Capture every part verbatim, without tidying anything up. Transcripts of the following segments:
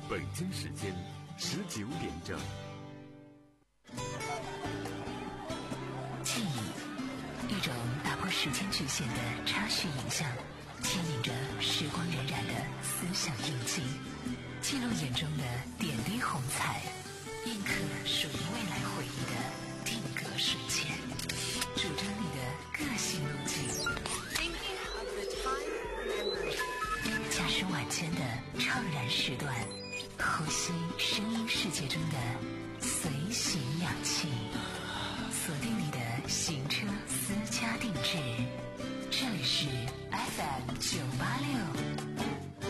北京时间十九点整。 记忆，一种打破时间局限的插叙影像，牵引着时光荏苒的思想印记，记录眼中的点滴红彩，印刻属于未来回忆的定格瞬间，主张你的个性路径。驾驶晚间的怅然时段，呼吸声音世界中的随行氧气，锁定你的行车私家定制。这里是 F M 九八六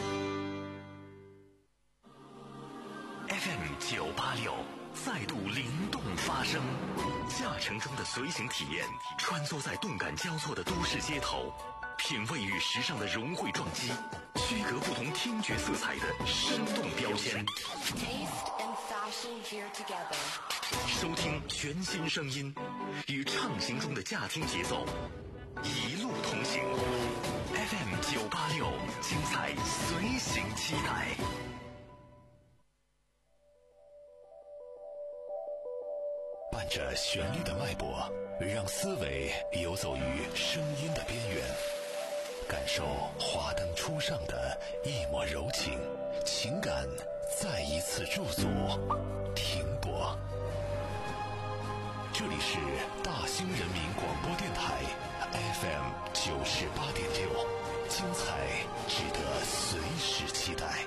F M 九八六再度灵动发声，驾乘中的随行体验，穿梭在动感交错的都市街头，品味与时尚的融汇撞击，区隔不同听觉色彩的生动标签。收听全新声音，与畅行中的驾听节奏，一路同行。F M 九八六，精彩随行期待。伴着旋律的脉搏，让思维游走于声音的边缘，感受华灯初上的一抹柔情，情感再一次驻足停泊。这里是大兴人民广播电台 F M 九十八点六，精彩值得随时期待。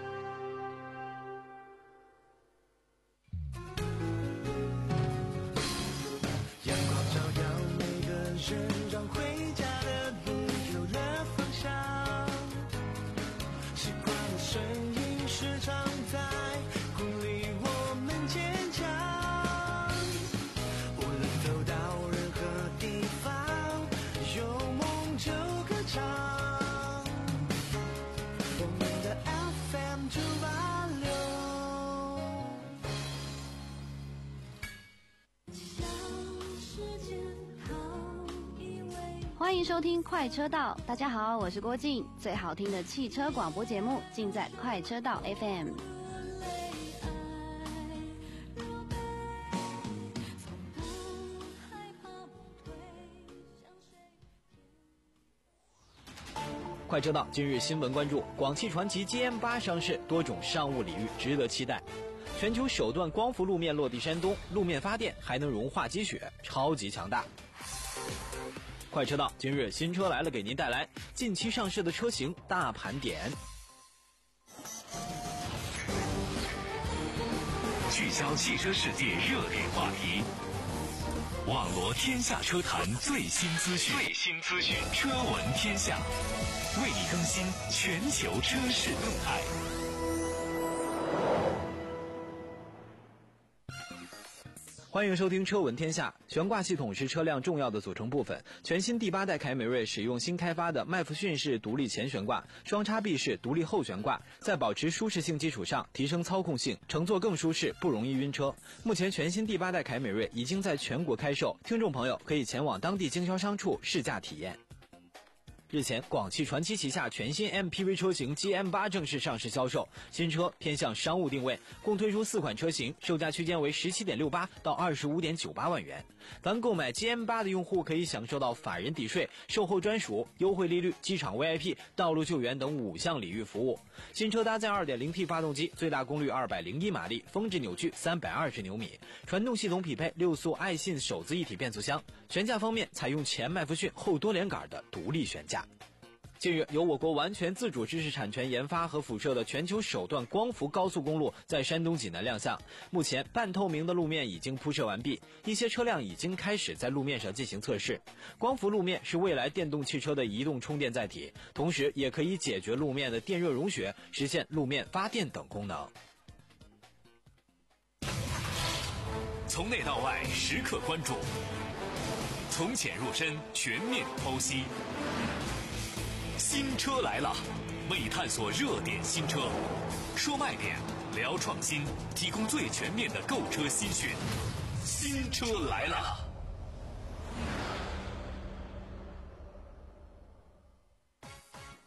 阳光照耀每个人，让回家的路有了方向。习惯的声音时常在鼓励我们坚强。无论走到任何地方，有梦就歌唱。我们的 F M 九八六。 欢迎收听快车道，大家好，我是郭静，最好听的汽车广播节目尽在快车道 F M。 快车道今日新闻关注：广汽传祺 G M 八上市，多种商务礼遇值得期待。全球首段光伏路面落地山东，路面发电还能融化积雪，超级强大。快车道今日新车来了，给您带来近期上市的车型大盘点， 聚焦汽车世界热点话题，网罗天下车坛最新资讯，最新资讯，车闻天下，为你更新全球车市动态。 欢迎收听车闻天下。悬挂系统是车辆重要的组成部分，全新第八代凯美瑞使用新开发的麦弗逊式独立前悬挂、双叉臂式独立后悬挂，在保持舒适性基础上提升操控性，乘坐更舒适，不容易晕车。目前全新第八代凯美瑞已经在全国开售，听众朋友可以前往当地经销商处试驾体验。日前，广汽传祺旗下全新 M P V 车型 G M 八 正式上市销售。新车偏向商务定位，共推出四款车型，售价区间为 十七点六八 到 二十五点九八万元。凡购买 G M 八 的用户可以享受到法人抵税、售后专属、优惠利率、机场 V I P、道路救援等五项礼遇服务。新车搭载 二点零 T 发动机，最大功率二百零一马力，峰值扭矩三百二十牛米，传动系统匹配六速爱信手自一体变速箱。悬架方面采用前麦弗逊后多连杆的独立悬架。近日，由我国完全自主知识产权研发和辐射的全球首段光伏高速公路在山东济南亮相。目前，半透明的路面已经铺设完毕，一些车辆已经开始在路面上进行测试。光伏路面是未来电动汽车的移动充电载体，同时也可以解决路面的电热融雪，实现路面发电等功能。 从内到外时刻关注，从浅入深全面剖析。新车来了，为你探索热点新车，说卖点，聊创新，提供最全面的购车新讯。新车来了。 欢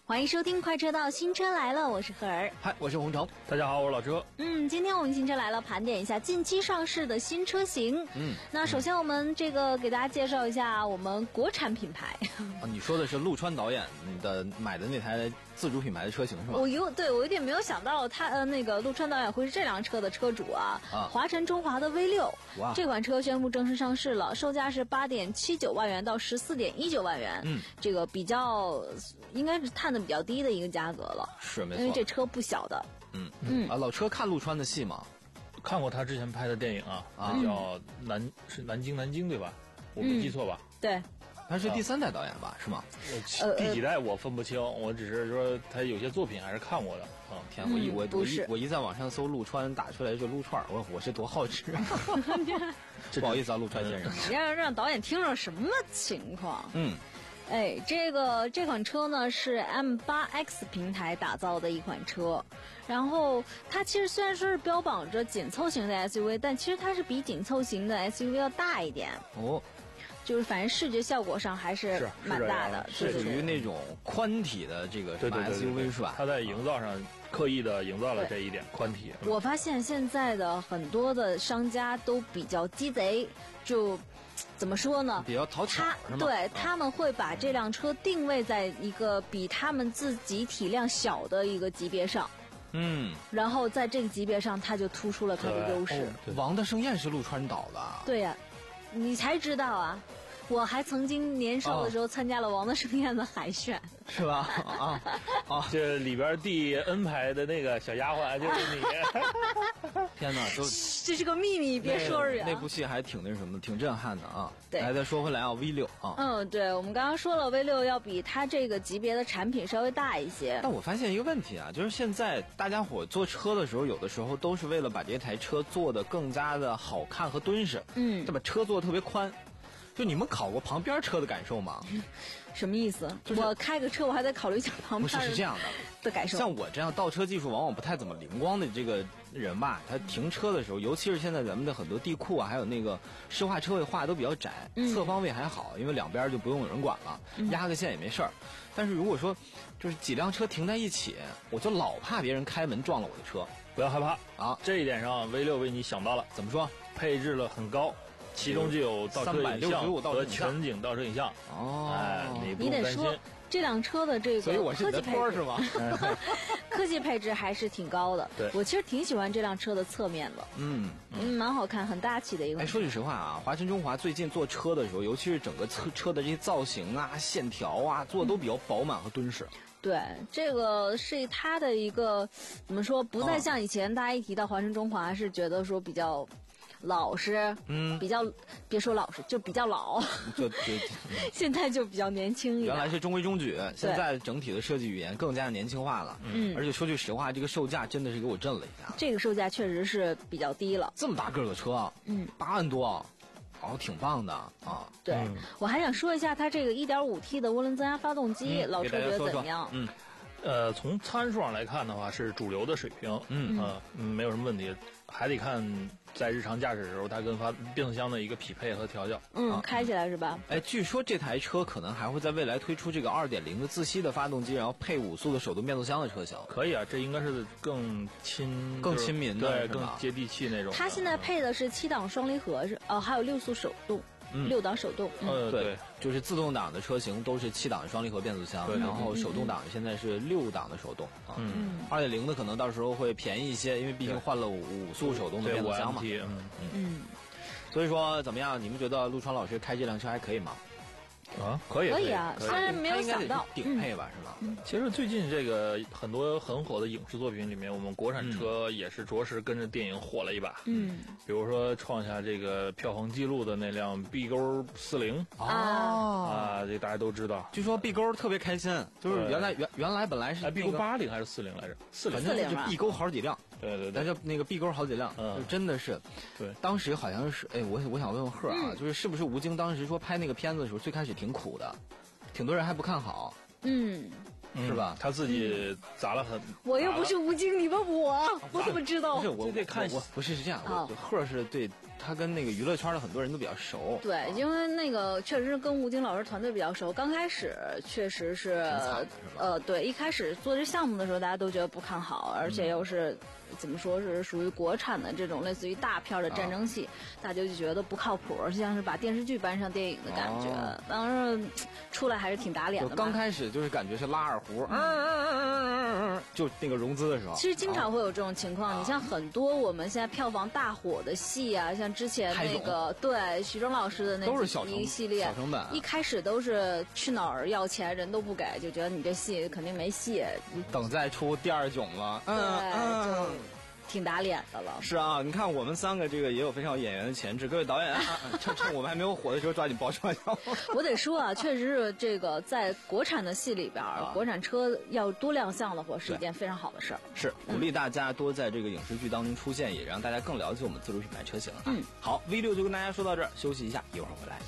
欢迎收听快车道，新车来了，我是赫儿。 嗨，我是洪城。 大家好，我是老车。 嗯，今天我们新车来了，盘点一下近期上市的新车型。嗯，那首先我们这个给大家介绍一下我们国产品牌。 啊，你说的是陆川导演的买的那台自主品牌的车型是吧？ 我有对我有点没有想到他呃那个陆川导演会是这辆车的车主啊。啊，华晨中华的 V 六，哇，这款车宣布正式上市了，售价是八点七九万元到十四点一九万元。嗯，这个比较应该是探的比较低的一个价格了。 是没错， 因为这车不小的。 嗯嗯啊，老车看陆川的戏吗？ 看过他之前拍的电影啊，啊叫南是南京南京对吧？我没记错吧？ 嗯、对。 他是第三代导演吧？是吗？ 呃，第几代我分不清，我只是说他有些作品还是看过的。 啊，天，我一我我一我一在网上搜陆川，打出来是撸串，我我是多好吃。不好意思啊，陆川先生。 让让导演听着什么情况？ 嗯。 哎，这个这款车呢是 M 八 X 平台打造的一款车，然后它其实虽然说是标榜着紧凑型的 S U V， 但其实它是比紧凑型的 S U V 要大一点。哦。就是反正视觉效果上还是蛮大的， 是属于那种宽体的这个 S U V 是吧？ 它在营造上刻意的营造了这一点宽体。 我发现现在的很多的商家都比较鸡贼，就怎么说呢？ 比较讨巧是吗？ 对，他们会把这辆车定位在一个比他们自己体量小的一个级别上。嗯，然后在这个级别上，它就突出了它的优势。 哦、王的盛宴是陆川导的。 对呀、啊，你才知道啊。我还曾经年少的时候参加了王的盛宴的海选， 是吧？啊啊！这里边第 N 排的那个小丫鬟就是你。 天哪，都这是个秘密，别说人。 那部戏还挺那什么，挺震撼的啊。 对， 来再说回来啊 ，V 六啊。 嗯，对，我们刚刚说了 V 六要比它这个级别的产品稍微大一些。 但我发现一个问题啊，就是现在大家伙坐车的时候，有的时候都是为了把这台车做得更加的好看和敦实。嗯，就把车做得特别宽。就你们考过旁边车的感受吗？ 什么意思？就是、我开个车，我还得考虑一下旁边。 不是是这样的的感受。 像我这样倒车技术往往不太怎么灵光的这个人吧，他停车的时候，尤其是现在咱们的很多地库啊，还有那个湿化车位画的都比较窄，嗯、侧方位还好，因为两边就不用有人管了，嗯、压个线也没事儿。但是如果说就是几辆车停在一起，我就老怕别人开门撞了我的车。 不要害怕啊！这一点上 V 六为你想到了， 怎么说？ 配置了很高。其中就有倒车影像和全景倒车影像哦，哎，你不用担心。 这辆车的这个所以我是你的托是吗？ 科技配置还是挺高的。 对， 我其实挺喜欢这辆车的侧面的。嗯嗯，蛮好看，很大气的一个。 哎，说句实话啊，华晨中华最近做车的时候，尤其是整个车车的这些造型啊、线条啊，做的都比较饱满和敦实。 对，这个是它的一个怎么说？不再像以前大家一提到华晨中华是觉得说比较。老实，嗯，比较别说老实，就比较老， 就就现在就比较年轻一点。 原来是中规中矩，现在整体的设计语言更加年轻化了。嗯，而且说句实话，这个售价真的是给我震了一下。 这个售价确实是比较低了。 这么大个的车，嗯，八万多，哦，挺棒的啊。 对，嗯、我还想说一下它这个 一点五 T 的涡轮增压发动机，嗯、老车觉得怎么样？ 嗯。 呃，从参数上来看的话，是主流的水平，嗯呃、嗯，没有什么问题，还得看在日常驾驶的时候，它跟发变速箱的一个匹配和调教。 嗯，啊、开起来是吧？ 哎，据说这台车可能还会在未来推出这个 二点零 的自吸的发动机，然后配五速的手动变速箱的车型。 可以啊，这应该是更亲、 更亲民的， 对，更接地气那种。 它现在配的是七档双离合，是哦，还有六速手动。嗯、六档手动， 嗯，对，就是自动挡的车型都是七档双离合变速箱，然后手动挡现在是六档的手动啊，嗯，二点零的可能到时候会便宜一些，因为毕竟换了五五速手动的变速箱嘛， 嗯嗯，所以说怎么样？你们觉得陆川老师开这辆车还可以吗？ 啊，可以， 可以啊，虽然没有想到顶配吧，是吧？ 嗯，其实最近这个很多很火的影视作品里面，我们国产车也是着实跟着电影火了一把。嗯，比如说创下这个票房纪录的那辆 B 勾四零啊啊，这大家都知道。 据说 B 勾特别开心，就是原来原原来本来是 B 勾八零还是四零来着？四零， 反正就是 B 勾好几辆。 对对对， 但是那个 B 勾好几辆，嗯，真的是。 对， 当时好像是，哎，我我想问问贺啊，就是是不是吴京当时说拍那个片子的时候，最开始挺苦的，挺多人还不看好， 嗯， 是吧？ 他自己砸了很。 我又不是吴京，你问我，我怎么知道？ 不是我得看，我不是是这样，我贺是对他跟那个娱乐圈的很多人都比较熟。 对，因为那个确实是跟吴京老师团队比较熟。刚开始确实是， 是呃，对，一开始做这项目的时候，大家都觉得不看好，而且又是。嗯，怎么说是属于国产的这种类似于大片的战争戏，啊、大家就觉得不靠谱，像是把电视剧搬上电影的感觉。哦、当时出来还是挺打脸的。 刚开始就是感觉是拉二胡，嗯嗯嗯嗯嗯，就那个融资的时候。 其实经常会有这种情况，啊、你像很多我们现在票房大火的戏啊，像之前那个对徐峥老师的那都是小一系列小成本， 一开始都是去哪儿要钱人都不给，就觉得你这戏肯定没戏。 等再出第二囧了， 嗯嗯。就挺打脸的了。 是啊，你看我们三个这个也有非常有演员的潜质，各位导演，啊、趁趁我们还没有火的时候抓紧爆出来。 我得说啊，确实是这个在国产的戏里边，啊、国产车要多亮相的话是一件非常好的事儿。 是鼓励大家多在这个影视剧当中出现，也让大家更了解我们自主品牌车型啊。嗯，好 ，V 六就跟大家说到这儿，休息一下，一会儿回来。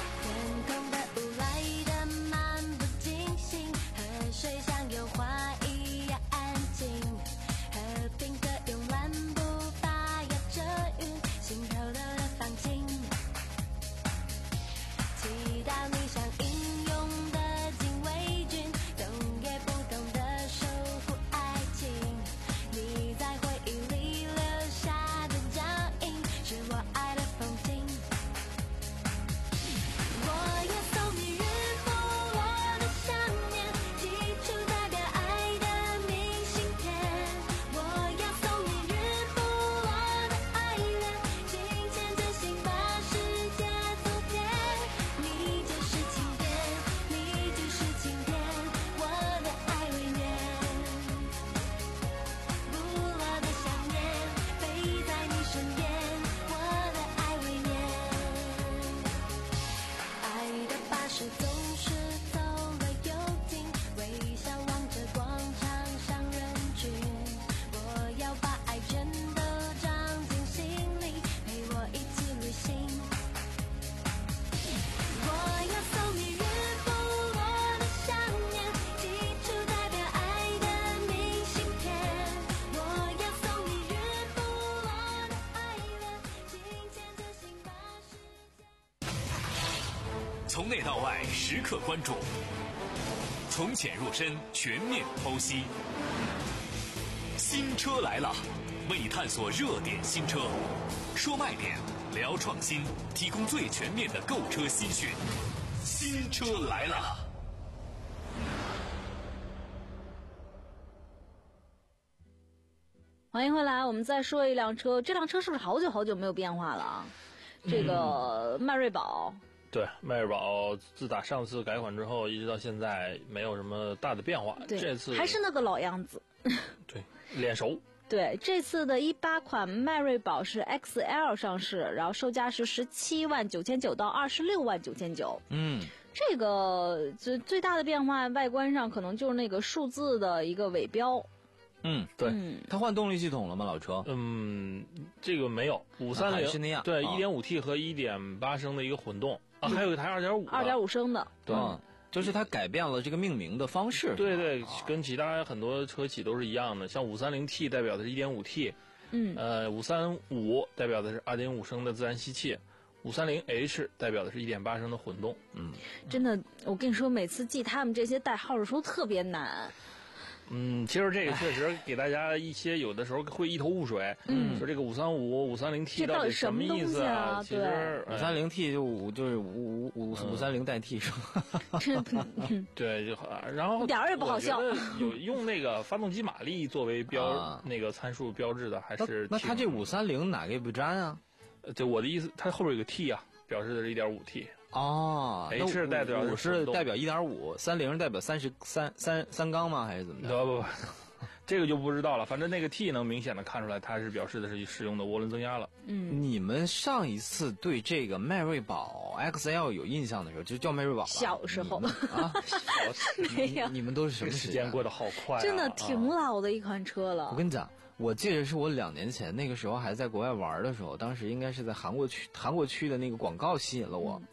从内到外，时刻关注；从浅入深，全面剖析。新车来了，为你探索热点新车，说卖点，聊创新，提供最全面的购车资讯。新车来了。 欢迎回来，我们再说一辆车，这辆车是不是好久好久没有变化了啊？这个迈锐宝。 对，迈锐宝自打上次改款之后，一直到现在没有什么大的变化。这次还是那个老样子。 对，脸熟。 对，这次的一八款迈锐宝是 X L 上市，然后售价是十七万九千九到二十六万九千九。 嗯， 这个最最大的变化，外观上可能就是那个数字的一个尾标。 嗯，对，嗯，它换动力系统了吗？老车？ 嗯，这个没有，五三零是那样。 对，一点五 T 和一点八升的一个混动。啊，还有一台二点五， 二点五升的， 对、 嗯，就是它改变了这个命名的方式。 对对，跟其他很多车企都是一样的。像五三零 T 代表的是一点五 T， 嗯， 呃，五三五代表的是二点五升的自然吸气，五三零 H 代表的是一点八升的混动。 嗯， 真的，我跟你说，每次记他们这些代号的时候特别难。 嗯，其实这个确实给大家一些有的时候会一头雾水。 嗯， 说这个五三五、五三零 T 到底什么意思啊？ 其实五三零 T 就五就是五五五五三零代替是吧？ 对，就然后一点也不好笑。 有用那个发动机马力作为标、啊、那个参数标志的，还是那它这五三零哪个也不沾啊？ 就我的意思，它后边有个 T 啊，表示的是一点五 T。 哦 ，H 代表五是代表一点五，三零代表三十三三三缸吗？还是怎么着？ 不不不，这个就不知道了。反正那个 T 能明显的看出来，它是表示的是使用的涡轮增压了。 嗯， 你们上一次对这个迈锐宝 X L 有印象的时候，就叫迈锐宝吧。 小时候啊，没有。你们都是什么时间过得好快、啊， 真的挺老的一款车了。 我跟你讲。我记得是我两年前那个时候还在国外玩的时候，当时应该是在韩国区韩国区的那个广告吸引了我。嗯、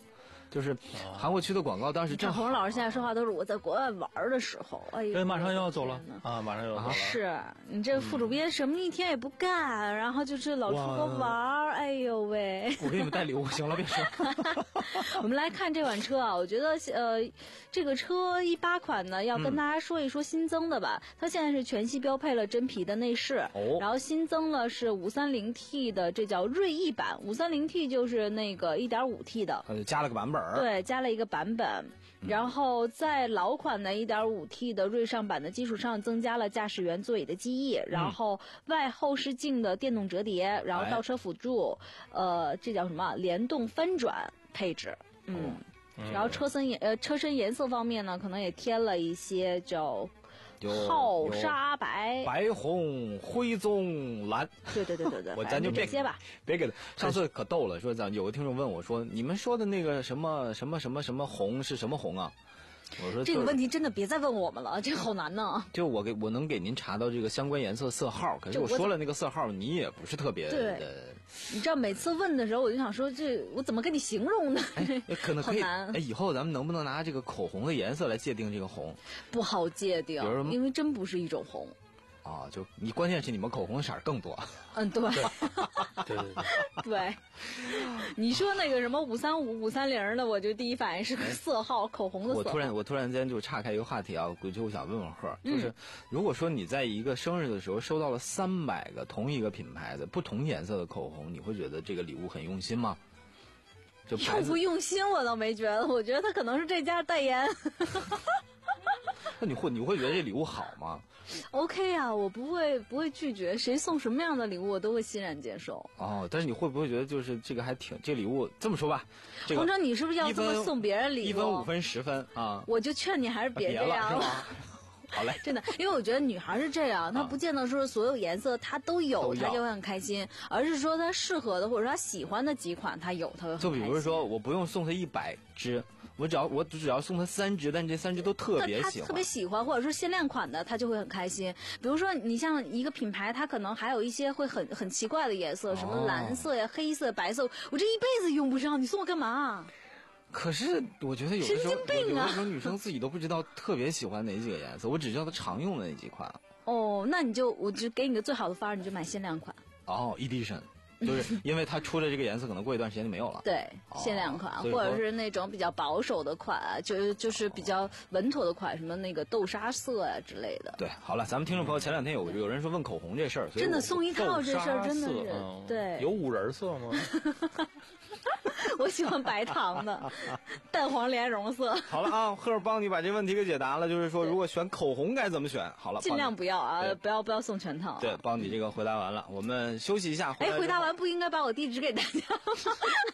就是韩国区的广告当时正好。 洪老师现在说话都是我在国外玩的时候，哎呦， 马上又要走了啊，马上又要走了。 是你这副主编什么一天也不干，嗯、然后就是老出国玩，哎呦喂！ 我给你们带礼物，行了，别说。 我们来看这款车啊，我觉得呃，这个车一八款呢，要跟大家说一说新增的吧。嗯、它现在是全系标配了真皮的内饰，哦、然后新增了是五三零 T 的，这叫锐意版。五三零 T 就是那个 一点五 T 的， 呃，加了个版本。 对，加了一个版本。然后在老款的 一点五 T 的锐上版的基础上，增加了驾驶员座椅的记忆，然后外后视镜的电动折叠，然后倒车辅助，呃，这叫什么？联动翻转配置。嗯，然后车身颜呃车身颜色方面呢，可能也添了一些叫浩沙白、 白红、灰棕蓝。 对对对对对， 我咱就别这些吧， 别给他。上次可逗了，说咱有个听众问我说，你们说的那个什么什么什么什么红是什么红啊？我说这个问题真的别再问我们了，这个好难呢。 就我给我能给您查到这个相关颜色色号，可是我说了那个色号，你也不是特别的。 你知道每次问的时候，我就想说，这我怎么跟你形容呢？ 哎，可能可以。哎，以后咱们能不能拿这个口红的颜色来界定这个红？ 不好界定，因为真不是一种红。 啊，就你关键是你们口红色更多。 嗯，对， 对对对， 对。你说那个什么五三五、五三零的，我就第一反应是色号，口红的色号。 我突然我突然间就岔开一个话题啊，就我想问问贺，就是如果说你在一个生日的时候收到了三百个同一个品牌的不同颜色的口红，你会觉得这个礼物很用心吗？就用不用心我倒没觉得，我觉得他可能是这家代言。 那你会你会觉得这礼物好吗 ？OK 啊，我不会不会拒绝，谁送什么样的礼物我都会欣然接受。 哦，但是你会不会觉得就是这个还挺这礼物这么说吧？这个、 洪哲，你是不是要这么送别人礼物？ 一分五分十分啊！ 我就劝你还是别这样了。好嘞， 真的，因为我觉得女孩是这样，她不见得说所有颜色她都有，她就会很开心，而是说她适合的或者说她喜欢的几款她有，她会很开心。 就比如说，我不用送她一百支，我只要我只要送她三支，但这三支都特别喜欢， 特别喜欢，或者说限量款的，她就会很开心。比如说，你像一个品牌，它可能还有一些会很很奇怪的颜色，什么蓝色呀、黑色、白色，我这一辈子用不上，你送我干嘛？ 可是我觉得有的时候， 神经病啊、 有的时候女生自己都不知道特别喜欢哪几个颜色，我只知道她常用的那几款。 哦，那你就我就给你个最好的方案，你就买限量款。 哦 ，edition， 就是因为它出了这个颜色，可能过一段时间就没有了。 对，限量款、哦、或者是那种比较保守的款，就就是比较稳妥的款，什么那个豆沙色啊之类的。 对，好了，咱们听众朋友前两天有有人说问口红这事儿， 真的送一套这事儿真的是、嗯、对。 有五人色吗？ 我喜欢白糖的，淡黄莲蓉色。 好了啊，赫尔帮你把这问题给解答了，就是说如果选口红该怎么选？好了， 尽量不要啊，不要不要送全套、啊。 对，帮你这个回答完了，我们休息一下。 哎，回答完不应该把我地址给大家吗？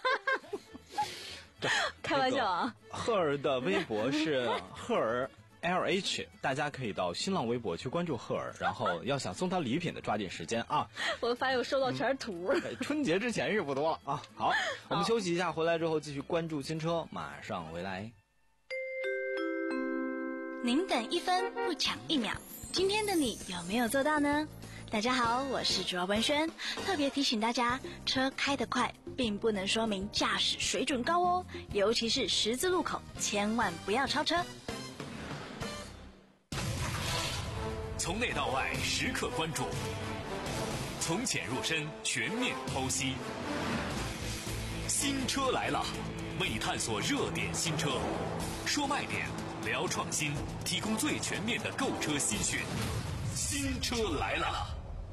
开玩笑啊！ 这个、赫尔的微博是赫尔。L H， 大家可以到新浪微博去关注赫尔，然后要想送他礼品的抓紧时间啊！ 我发现我收到全是图、 嗯。春节之前是不多了啊！好，我们休息一下，回来之后继续关注新车，马上回来。 您等一分不抢一秒，今天的你有没有做到呢？大家好，我是主要文轩，特别提醒大家，车开得快并不能说明驾驶水准高哦，尤其是十字路口，千万不要超车。 从内到外时刻关注，从浅入深全面剖析。新车来了，为你探索热点新车，说卖点，聊创新，提供最全面的购车新讯。新车来了。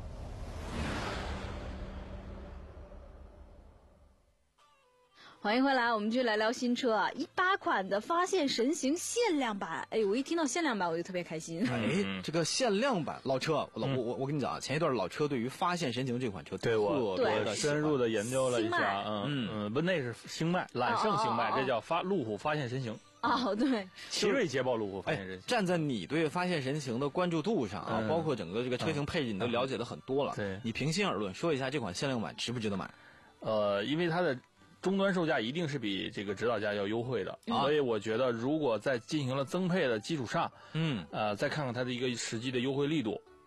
欢迎回来，我们继续来聊新车啊！一八款的发现神行限量版，哎，我一听到限量版我就特别开心。 哎，这个限量版老车，老我我我跟你讲啊，前一段老车对于发现神行这款车对我我深入的研究了一下，嗯嗯，不，那是星脉，揽胜星脉，这叫发路虎发现神行。 哦，对， 奇瑞捷豹路虎发现神行。 站在你对发现神行的关注度上啊，包括整个这个车型配置，你都了解的很多了。 对， 你平心而论，说一下这款限量版值不值得买？ 呃，因为它的终端售价一定是比这个指导价要优惠的，嗯、所以我觉得如果在进行了增配的基础上，嗯，呃，再看看它的一个实际的优惠力度，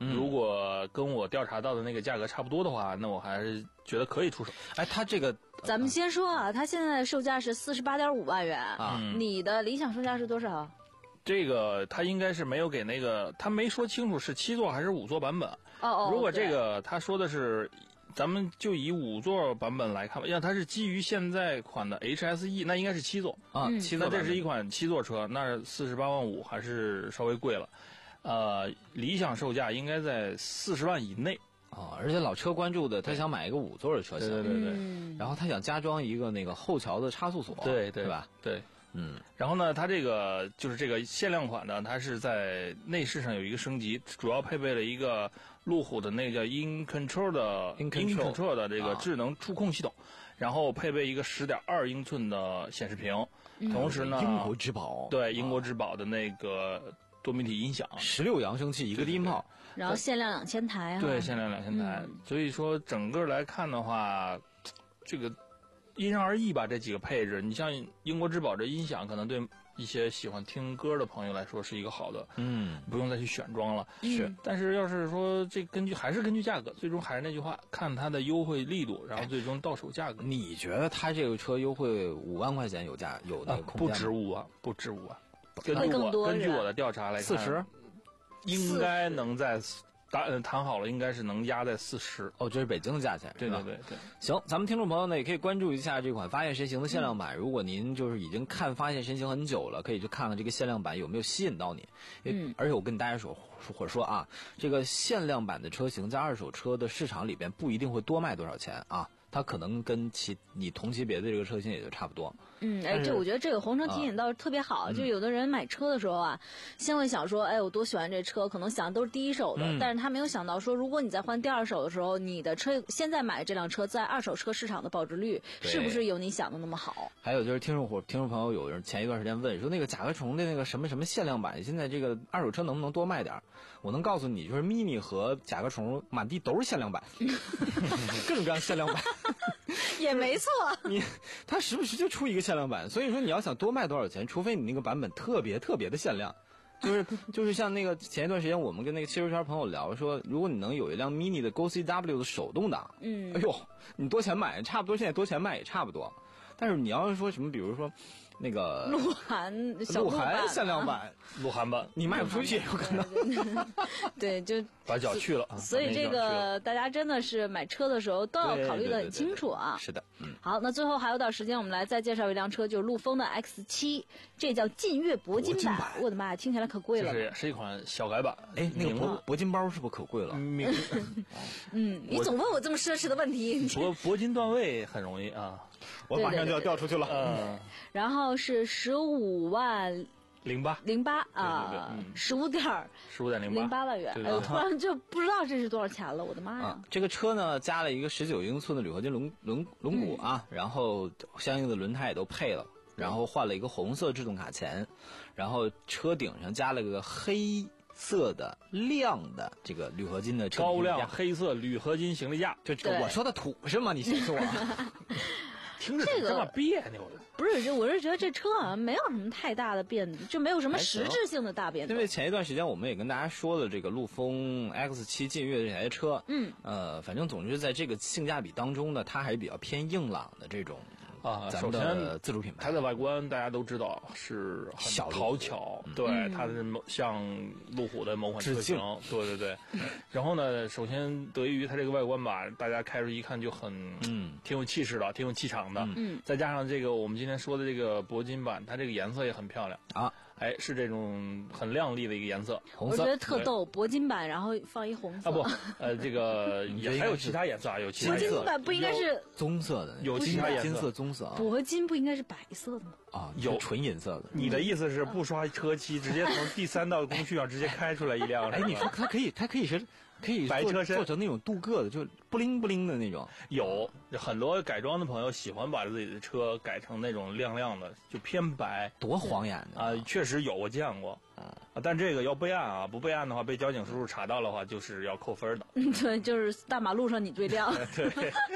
嗯、如果跟我调查到的那个价格差不多的话，那我还是觉得可以出手。 哎，它这个， 咱们先说啊，它现在的售价是四十八点五万元啊， 你的理想售价是多少？ 这个他应该是没有给那个，他没说清楚是七座还是五座版本。 哦哦， 如果这个他说的是。咱们就以五座版本来看吧，因为它是基于现在款的 H S E， 那应该是七座啊，七座。 那这是一款七座车，那四十八万五还是稍微贵了，呃，理想售价应该在四十万以内啊。而且老车关注的，他想买一个五座的车型， 对对对对， 嗯、 然后他想加装一个那个后桥的差速锁， 对对对吧？ 对。 嗯， 然后呢，它这个就是这个限量款呢，它是在内饰上有一个升级，主要配备了一个路虎的那个叫 In Control 的 In Control, Control, Control 的这个智能触控系统，啊、然后配备一个十点二英寸的显示屏，嗯、同时呢， 英国之宝， 对英国之宝的那个多媒体音响， 十六扬声器一个低音炮， 然后限量两千台， 对，限量两千台，嗯、所以说整个来看的话，这个因人而异吧，这几个配置，你像英国之宝这音响，可能对一些喜欢听歌的朋友来说是一个好的， 嗯， 不用再去选装了。 是， 但是要是说这根据还是根据价格，最终还是那句话，看它的优惠力度，然后最终到手价格。 你觉得它这个车优惠五万块钱有价有那个空间吗？ 不止五万，不止五万。根据我根据我的调查来看， 四十， 应该能在。谈谈好了，应该是能压在四十。 哦，这是北京的价钱， 对对对对。 行，咱们听众朋友呢也可以关注一下这款发现神行的限量版。嗯、如果您就是已经看发现神行很久了，可以去看看这个限量版有没有吸引到你。嗯。而且我跟大家说或者说啊，这个限量版的车型在二手车的市场里边不一定会多卖多少钱啊。它可能跟其你同级别的这个车型也就差不多。 嗯，哎，这我觉得这个红城提醒倒是特别好。啊、就有的人买车的时候啊，先会想说，哎，我多喜欢这车，可能想的都是第一手的，嗯、但是他没有想到说，如果你在换第二手的时候，你的车现在买的这辆车在二手车市场的保值率是不是有你想的那么好？ 还有就是听众伙听众朋友有人前一段时间问说，那个甲壳虫的那个什么什么限量版，现在这个二手车能不能多卖点？我能告诉你，就是 mini 和甲壳虫满地都是限量版，各种各样限量版。 也没错， 你他时不时就出一个限量版，所以说你要想多卖多少钱，除非你那个版本特别特别的限量，就是就是像那个前一段时间我们跟那个汽车圈朋友聊说，如果你能有一辆 mini 的 Go C W 的手动挡，嗯，哎呦，你多钱买差不多，现在多钱卖也差不多，但是你要是说什么，比如说。那个鹿晗鹿晗限量版， 鹿晗版你卖不出去，有可能。 对，就把脚去了。 所以这个大家真的是买车的时候都要考虑得很清楚啊。 是的，嗯。 好，那最后还有点时间，我们来再介绍一辆车，就是陆风的 X 七，这叫劲越铂金版。我的妈呀，听起来可贵了。 是是一款小改版。 哎，那个铂铂金包是不是可贵了？ 嗯，你总问我这么奢侈的问题。 铂铂金段位很容易啊。 我马上就要掉出去了。 嗯， 然后是十五万零八零八啊，十五点十五点零八零八万元。哎，我突然就不知道这是多少钱了，我的妈呀！ 啊、这个车呢，加了一个十九英寸的铝合金轮轮轮毂啊，嗯、然后相应的轮胎也都配了，然后换了一个红色制动卡钳，然后车顶上加了个黑色的亮的这个铝合金的高亮黑色铝合金行李架， 就这个我说的土是吗？你信死我！ 听着这么别扭的， 不是，我是觉得这车好像没有什么太大的变，就没有什么实质性的大变动。 因为前一段时间我们也跟大家说了这个陆风 X 七劲越这台车，嗯，呃，反正总之在这个性价比当中呢，它还是比较偏硬朗的这种啊。 咱们的自主品牌， 它的外观大家都知道是很讨巧，对，嗯、它是像路虎的某款车型，对对对。然后呢，首先得益于它这个外观吧，大家开出一看就很嗯，挺有气势的，挺有气场的。嗯，再加上这个我们今天说的这个铂金版，它这个颜色也很漂亮啊。哎，是这种很亮丽的一个颜色， 红色。 我觉得特逗，铂金版然后放一红色啊不，呃，这个也还有其他颜色啊，有其他颜色。 铂金版不应该是棕色的， 有其他颜色， 金色、棕色啊。 铂金不应该是白色的吗？ 啊，有纯银色的。 你的意思是不刷车漆，直接从第三道工序上直接开出来一辆？ 哎，你说它可以，它可以是。可以白车身做成那种镀铬的，就不灵不灵的那种。 有很多改装的朋友喜欢把自己的车改成那种亮亮的，就偏白， 多晃眼的啊！确实有，我见过啊。但这个要备案啊，不备案的话，被交警叔叔查到的话，就是要扣分的。 对，就是大马路上你最亮。 对。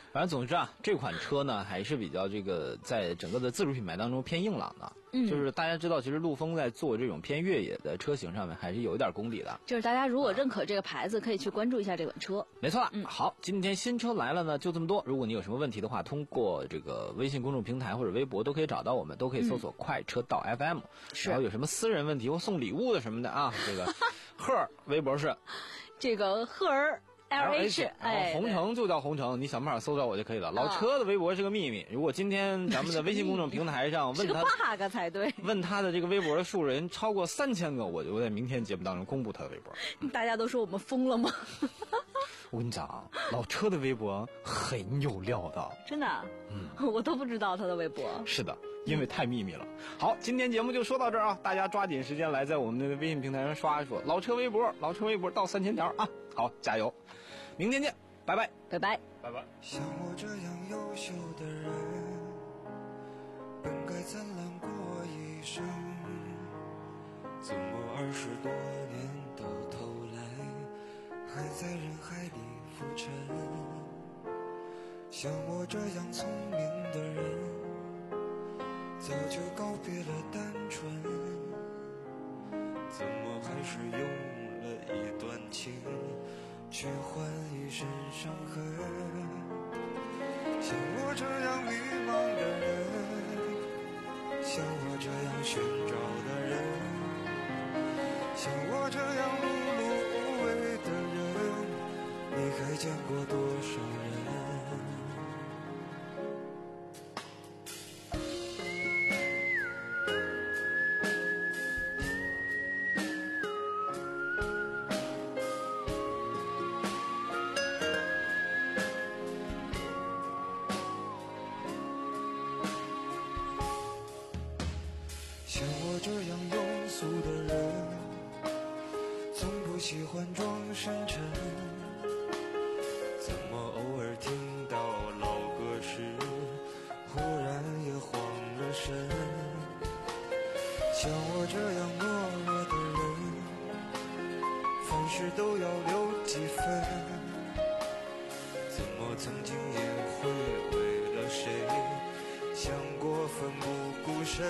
反正总之啊，这款车呢还是比较这个在整个的自主品牌当中偏硬朗的。嗯，就是大家知道，其实陆风在做这种偏越野的车型上面还是有一点功底的。 就是大家如果认可这个牌子，可以去关注一下这款车。 没错了。嗯，好，今天新车来了呢，就这么多。如果你有什么问题的话，通过这个微信公众平台或者微博都可以找到我们，都可以搜索快车道 F M。然后有什么私人问题或送礼物的什么的啊，这个赫微博是这个赫儿。L H， 哎， 红城就叫红城，你想办法搜到我就可以了。老车的微博是个秘密，如果今天咱们的微信公众平台上问他八个才对， 问他的这个微博的数人超过三千个，我就在明天节目当中公布他的微博。 大家都说我们疯了吗？ 我跟你讲，老车的微博很有料的， 真的，嗯，我都不知道他的微博。 是的，因为太秘密了。好，今天节目就说到这儿啊，大家抓紧时间来在我们的微信平台上刷一刷老车微博，老车微博到三千条啊！好，加油！明天见，拜拜， 拜拜， 拜拜。 像我这样优秀的人，本该灿烂过一生，怎么二十多年到头来，还在人海里浮沉？像我这样聪明的人，早就告别了单纯，怎么还是用了一段情去换一身伤痕？像我这样迷茫的人，像我这样寻找的人，像我这样碌碌无为的人，你还见过多少人？像我这样庸俗的人，从不喜欢装深沉，怎么偶尔听到老歌时，忽然也慌了神？像我这样懦弱的人，凡事都要留几分，怎么曾经也会为了谁想过奋不顾身？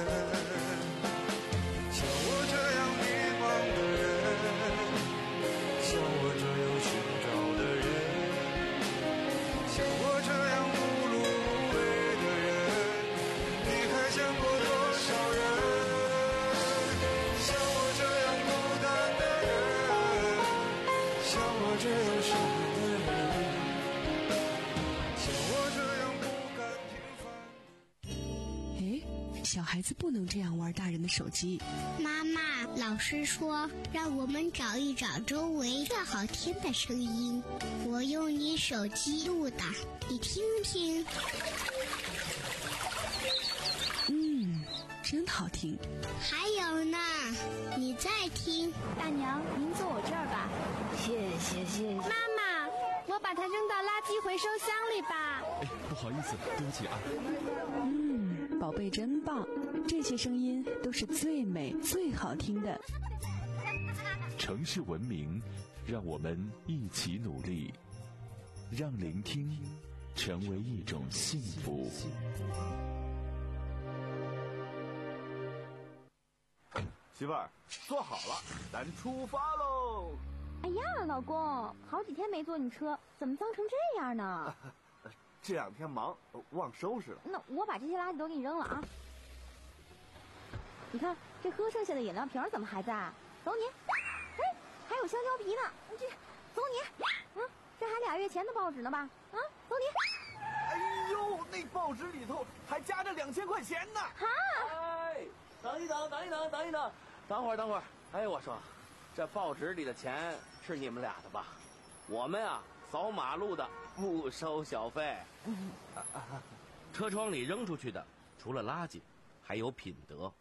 像我这样迷茫的人，像我这样寻找的人，像我这样碌碌无为的人，你还见过多少人？像我这样孤单的人，像我这样傻的人，像我这样不甘平凡。 小孩子不能这样玩大人的手机。 妈妈，老师说让我们找一找周围最好听的声音，我用你手机录的，你听听。 嗯，真好听。 还有呢，你再听。 大娘，您坐我这儿吧。 谢谢谢谢。 妈妈，我把它扔到垃圾回收箱里吧。 哎，不好意思，对不起啊。 嗯，宝贝真棒，这些声音都是最美最好听的。 城市文明，让我们一起努力，让聆听成为一种幸福。 媳妇儿，坐好了，咱出发喽！ 哎呀，老公，好几天没坐你车，怎么脏成这样呢？ 这两天忙，忘收拾了。 那我把这些垃圾都给你扔了啊！你看这喝剩下的饮料瓶怎么还在？走你！哎，还有香蕉皮呢，这走你！啊，这还俩月前的报纸呢吧？啊，走你！ 哎呦，那报纸里头还夹着两千块钱呢！ 哈！ 哎，等一等，等一等，等一等，等会儿，等会儿。哎，我说，这报纸里的钱是你们俩的吧？我们啊，扫马路的不收小费。 车窗里扔出去的，除了垃圾，还有品德。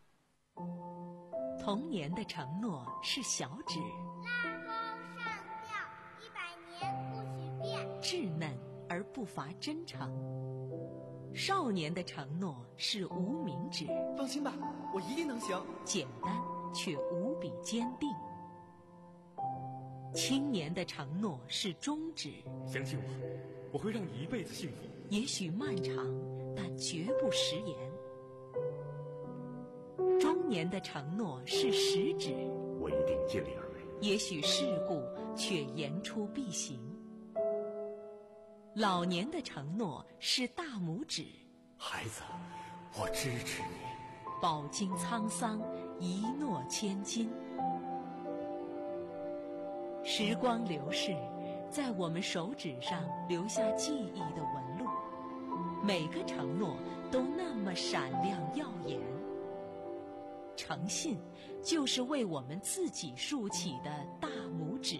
童年的承诺是小指， 拉钩上吊，一百年不许变， 稚嫩而不乏真诚。少年的承诺是无名指， 放心吧，我一定能行。 简单却无比坚定。 青年的承诺是终止。 相信我，我会让你一辈子幸福。 也许漫长，但绝不食言。中年的承诺是食指， 我一定尽力而为。 也许世故，却言出必行。老年的承诺是大拇指， 孩子，我支持你。 饱经沧桑，一诺千金。时光流逝，在我们手指上留下记忆的纹路，每个承诺都那么闪亮耀眼。诚信就是为我们自己竖起的大拇指。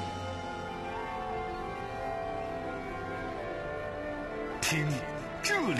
听，这里